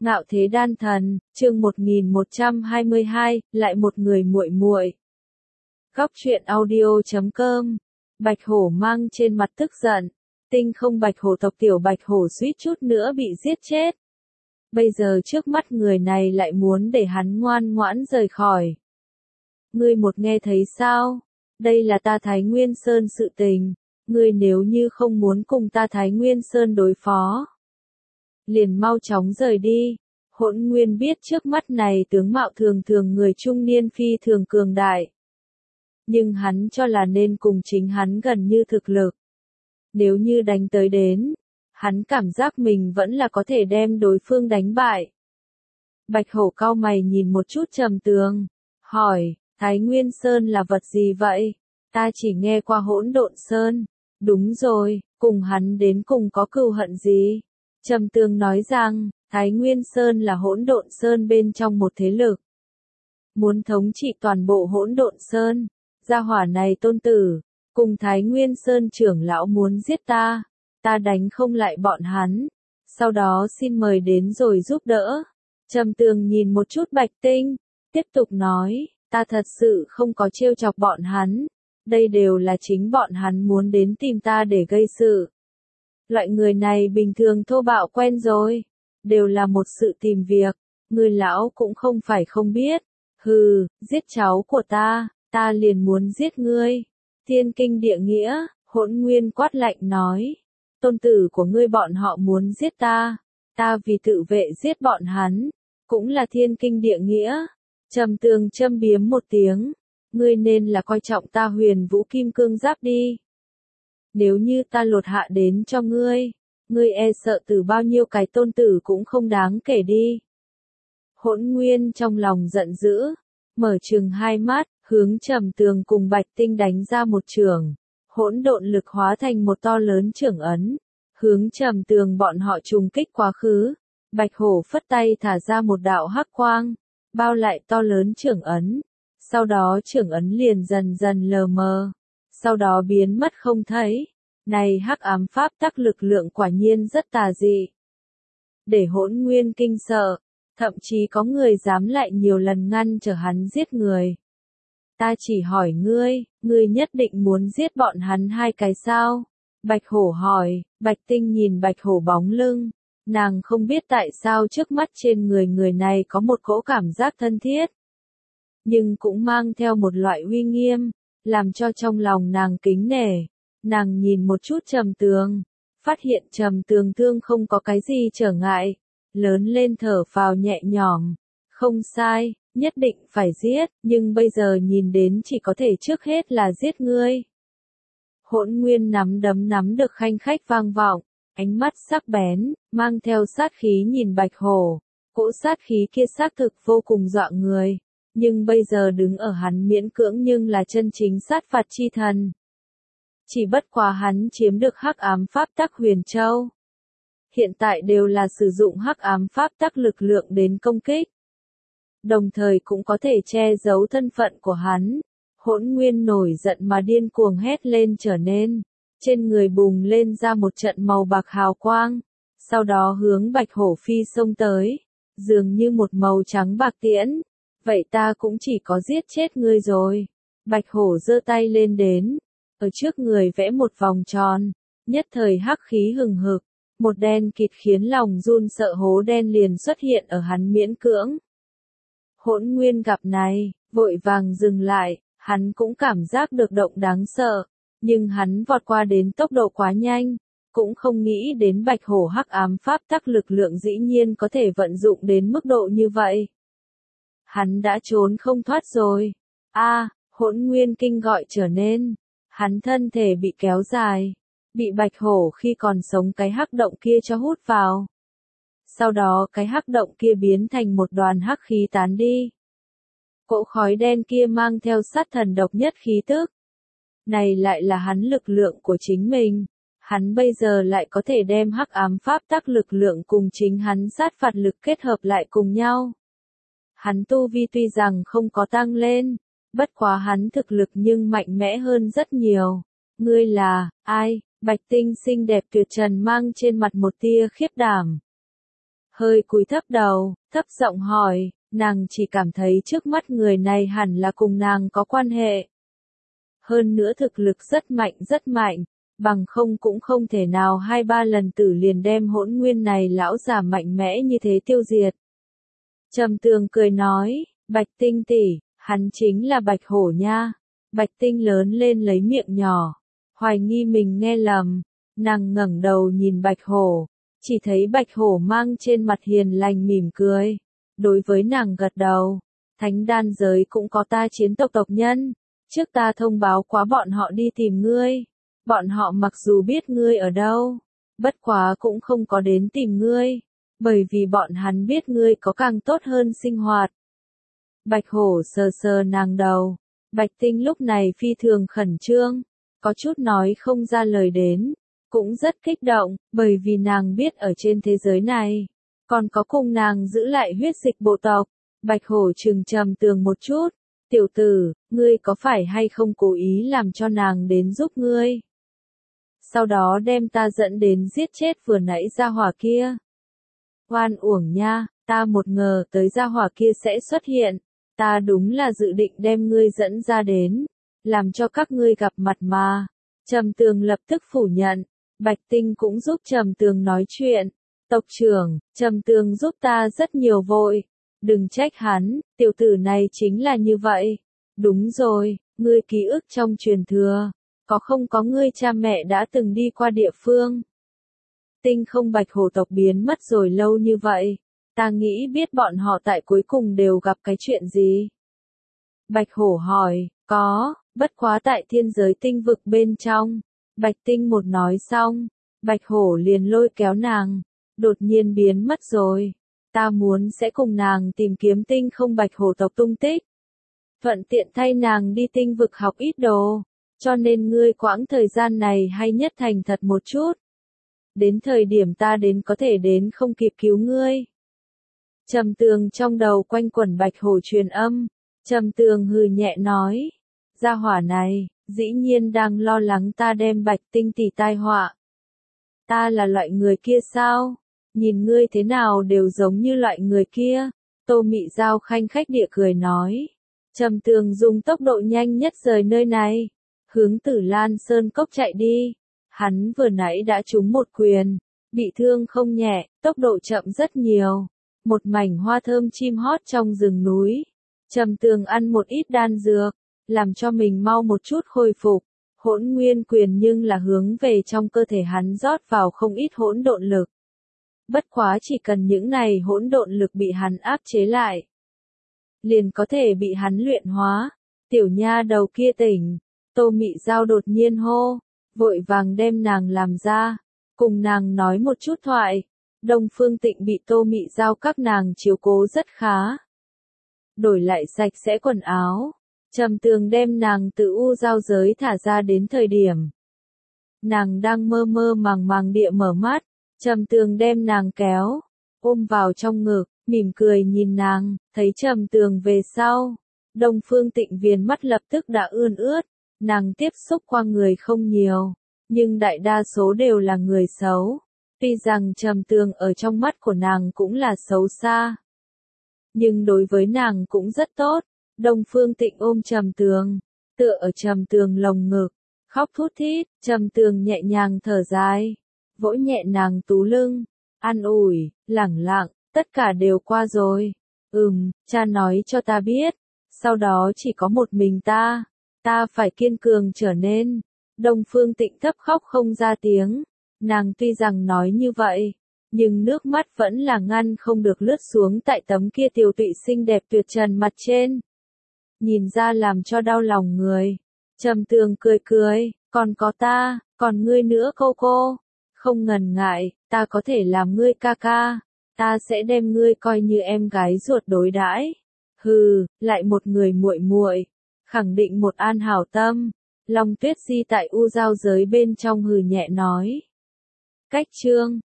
Ngạo thế đan thần, chương 1122, lại một người muội muội. Góc truyện audio.com. Bạch hổ mang trên mặt tức giận. Tinh không bạch hổ tộc tiểu bạch hổ suýt chút nữa bị giết chết. Bây giờ trước mắt người này lại muốn để hắn ngoan ngoãn rời khỏi. Ngươi một nghe thấy sao? Đây là ta Thái Nguyên Sơn sự tình. Ngươi nếu như không muốn cùng ta Thái Nguyên Sơn đối phó, liền mau chóng rời đi. Hỗn Nguyên biết trước mắt này tướng mạo thường thường người trung niên phi thường cường đại. Nhưng hắn cho là nên cùng chính hắn gần như thực lực. Nếu như đánh tới đến, hắn cảm giác mình vẫn là có thể đem đối phương đánh bại. Bạch hổ cau mày nhìn một chút Trầm Tường, hỏi, Thái Nguyên Sơn là vật gì vậy? Ta chỉ nghe qua Hỗn Độn Sơn. Đúng rồi, cùng hắn đến cùng có cừu hận gì? Trầm Tường nói rằng, Thái Nguyên Sơn là Hỗn Độn Sơn bên trong một thế lực. Muốn thống trị toàn bộ Hỗn Độn Sơn, gia hỏa này tôn tử, cùng Thái Nguyên Sơn trưởng lão muốn giết ta, ta đánh không lại bọn hắn, sau đó xin mời đến rồi giúp đỡ. Trầm Tường nhìn một chút Bạch Tinh, tiếp tục nói, ta thật sự không có trêu chọc bọn hắn, đây đều là chính bọn hắn muốn đến tìm ta để gây sự. Loại người này bình thường thô bạo quen rồi, đều là một sự tìm việc, người lão cũng không phải không biết. Hừ, giết cháu của ta liền muốn giết ngươi. Thiên kinh địa nghĩa, Hỗn Nguyên quát lạnh nói, tôn tử của ngươi bọn họ muốn giết ta vì tự vệ giết bọn hắn, cũng là thiên kinh địa nghĩa. Trầm Tường châm biếm một tiếng, ngươi nên là coi trọng ta Huyền Vũ Kim Cương Giáp đi. Nếu như ta lột hạ đến cho ngươi e sợ từ bao nhiêu cái tôn tử cũng không đáng kể đi. Hỗn Nguyên trong lòng giận dữ, mở trừng hai mắt, hướng Trầm Tường cùng Bạch Tinh đánh ra một chưởng. Hỗn độn lực hóa thành một to lớn chưởng ấn, hướng Trầm Tường bọn họ trùng kích quá khứ. Bạch hổ phất tay thả ra một đạo hắc quang, bao lại to lớn chưởng ấn. Sau đó chưởng ấn liền dần dần lờ mờ, sau đó biến mất không thấy. Này hắc ám pháp tắc lực lượng quả nhiên rất tà dị. Để Hỗn Nguyên kinh sợ, thậm chí có người dám lại nhiều lần ngăn trở hắn giết người. Ta chỉ hỏi ngươi nhất định muốn giết bọn hắn hai cái sao? Bạch hổ hỏi. Bạch Tinh nhìn bạch hổ bóng lưng, nàng không biết tại sao trước mắt trên người này có một cỗ cảm giác thân thiết, nhưng cũng mang theo một loại uy nghiêm, làm cho trong lòng nàng kính nể. Nàng nhìn một chút Trầm Tường, phát hiện Trầm Tường thương không có cái gì trở ngại, lớn lên thở phào nhẹ nhõm. Không sai, nhất định phải giết, nhưng bây giờ nhìn đến chỉ có thể trước hết là giết ngươi. Hỗn Nguyên nắm đấm nắm được khanh khách vang vọng, ánh mắt sắc bén, mang theo sát khí nhìn bạch hổ. Cỗ sát khí kia xác thực vô cùng dọa người, nhưng bây giờ đứng ở hắn miễn cưỡng nhưng là chân chính sát phạt chi thần. Chỉ bất quá hắn chiếm được hắc ám pháp tắc Huyền Châu. Hiện tại đều là sử dụng hắc ám pháp tắc lực lượng đến công kích. Đồng thời cũng có thể che giấu thân phận của hắn. Hỗn Nguyên nổi giận mà điên cuồng hét lên trở nên. Trên người bùng lên ra một trận màu bạc hào quang. Sau đó hướng bạch hổ phi xông tới. Dường như một màu trắng bạc tiễn. Vậy ta cũng chỉ có giết chết ngươi rồi. Bạch hổ giơ tay lên đến. Ở trước người vẽ một vòng tròn. Nhất thời hắc khí hừng hực. Một đen kịt khiến lòng run sợ hố đen liền xuất hiện ở hắn miễn cưỡng. Hỗn Nguyên gặp này, vội vàng dừng lại, hắn cũng cảm giác được động đáng sợ, nhưng hắn vọt qua đến tốc độ quá nhanh, cũng không nghĩ đến bạch hổ hắc ám pháp tắc lực lượng dĩ nhiên có thể vận dụng đến mức độ như vậy. Hắn đã trốn không thoát rồi. Hỗn Nguyên kinh gọi trở nên, hắn thân thể bị kéo dài, bị bạch hổ khi còn sống cái hắc động kia cho hút vào. Sau đó cái hắc động kia biến thành một đoàn hắc khí tán đi. Cỗ khói đen kia mang theo sát thần độc nhất khí tức. Này lại là hắn lực lượng của chính mình. Hắn bây giờ lại có thể đem hắc ám pháp tắc lực lượng cùng chính hắn sát phạt lực kết hợp lại cùng nhau. Hắn tu vi tuy rằng không có tăng lên, bất quá hắn thực lực nhưng mạnh mẽ hơn rất nhiều. Ngươi là ai? Bạch Tinh xinh đẹp tuyệt trần mang trên mặt một tia khiếp đảm. hơi cúi thấp đầu, thấp giọng hỏi, nàng chỉ cảm thấy trước mắt người này hẳn là cùng nàng có quan hệ. Hơn nữa thực lực rất mạnh, bằng không cũng không thể nào 2-3 lần tử liền đem Hỗn Nguyên này lão già mạnh mẽ như thế tiêu diệt. Trầm Tường cười nói, Bạch Tinh tỷ, hắn chính là Bạch Hổ nha. Bạch Tinh lớn lên lấy miệng nhỏ, hoài nghi mình nghe lầm, nàng ngẩng đầu nhìn Bạch Hổ, chỉ thấy Bạch Hổ mang trên mặt hiền lành mỉm cười, đối với nàng gật đầu, thánh đan giới cũng có ta chiến tộc tộc nhân, trước ta thông báo quá bọn họ đi tìm ngươi, bọn họ mặc dù biết ngươi ở đâu, bất quá cũng không có đến tìm ngươi, bởi vì bọn hắn biết ngươi có càng tốt hơn sinh hoạt. Bạch Hổ sờ sờ nàng đầu, Bạch Tinh lúc này phi thường khẩn trương, có chút nói không ra lời đến, cũng rất kích động, bởi vì nàng biết ở trên thế giới này, còn có cùng nàng giữ lại huyết dịch bộ tộc. Bạch Hổ trừng Trầm Tường một chút, tiểu tử, ngươi có phải hay không cố ý làm cho nàng đến giúp ngươi? Sau đó đem ta dẫn đến giết chết vừa nãy gia hỏa kia. Oan uổng nha, ta một ngờ tới gia hỏa kia sẽ xuất hiện, ta đúng là dự định đem ngươi dẫn ra đến, làm cho các ngươi gặp mặt mà. Trầm Tường lập tức phủ nhận, Bạch Tinh cũng giúp Trầm Tường nói chuyện. Tộc trưởng, Trầm Tường giúp ta rất nhiều vội, đừng trách hắn, tiểu tử này chính là như vậy. Đúng rồi, ngươi ký ức trong truyền thừa, có không có ngươi cha mẹ đã từng đi qua địa phương? Tinh không Bạch Hổ tộc biến mất rồi lâu như vậy, ta nghĩ biết bọn họ tại cuối cùng đều gặp cái chuyện gì? Bạch Hổ hỏi, có, bất quá tại thiên giới tinh vực bên trong. Bạch Tinh một nói xong, Bạch Hổ liền lôi kéo nàng, đột nhiên biến mất rồi. Ta muốn sẽ cùng nàng tìm kiếm tinh không Bạch Hổ tộc tung tích. Thuận tiện thay nàng đi tinh vực học ít đồ, cho nên ngươi quãng thời gian này hay nhất thành thật một chút. Đến thời điểm ta đến có thể đến không kịp cứu ngươi. Trầm Tường trong đầu quanh quẩn Bạch Hổ truyền âm, Trầm Tường hừ nhẹ nói, gia hỏa này, dĩ nhiên đang lo lắng ta đem Bạch Tinh tỷ tai họa. Ta là loại người kia sao? Nhìn ngươi thế nào đều giống như loại người kia. Tô Mị Giao khanh khách địa cười nói. Trầm Tường dùng tốc độ nhanh nhất rời nơi này, hướng Tử Lan Sơn Cốc chạy đi. Hắn vừa nãy đã trúng một quyền, bị thương không nhẹ, tốc độ chậm rất nhiều. Một mảnh hoa thơm chim hót trong rừng núi. Trầm Tường ăn một ít đan dược, làm cho mình mau một chút khôi phục. Hỗn Nguyên quyền nhưng là hướng về trong cơ thể hắn rót vào không ít hỗn độn lực. Bất quá chỉ cần những này hỗn độn lực bị hắn áp chế lại, liền có thể bị hắn luyện hóa. Tiểu nha đầu kia tỉnh, Tô Mị Giao đột nhiên hô, vội vàng đem nàng làm ra, cùng nàng nói một chút thoại. Đông Phương Tịnh bị Tô Mị Giao các nàng chiếu cố rất khá. Đổi lại sạch sẽ quần áo, Trầm Tường đem nàng từ u giao giới thả ra đến thời điểm. Nàng đang mơ mơ màng màng địa mở mắt, Trầm Tường đem nàng kéo, ôm vào trong ngực, mỉm cười nhìn nàng, thấy Trầm Tường về sau. Đông Phương Tịnh viền mắt lập tức đã ươn ướt, nàng tiếp xúc qua người không nhiều, nhưng đại đa số đều là người xấu. Tuy rằng Trầm Tường ở trong mắt của nàng cũng là xấu xa, nhưng đối với nàng cũng rất tốt. Đông Phương Tịnh ôm Trầm Tường, tựa ở Trầm Tường lồng ngực, khóc thút thít. Trầm Tường nhẹ nhàng thở dài, vỗ nhẹ nàng tú lưng, an ủi, lẳng lặng, tất cả đều qua rồi. Cha nói cho ta biết, sau đó chỉ có một mình ta phải kiên cường trở nên. Đông Phương Tịnh thấp khóc không ra tiếng, nàng tuy rằng nói như vậy, nhưng nước mắt vẫn là ngăn không được lướt xuống tại tấm kia tiều tụy xinh đẹp tuyệt trần mặt trên. Nhìn ra làm cho đau lòng người. Trầm Tường cười cười, còn có ta, còn ngươi nữa cô, không ngần ngại, ta có thể làm ngươi ca ca, ta sẽ đem ngươi coi như em gái ruột đối đãi. Hừ, lại một người muội muội, khẳng định một an hảo tâm. Long Tuyết Di tại u giao giới bên trong hừ nhẹ nói. Cách chương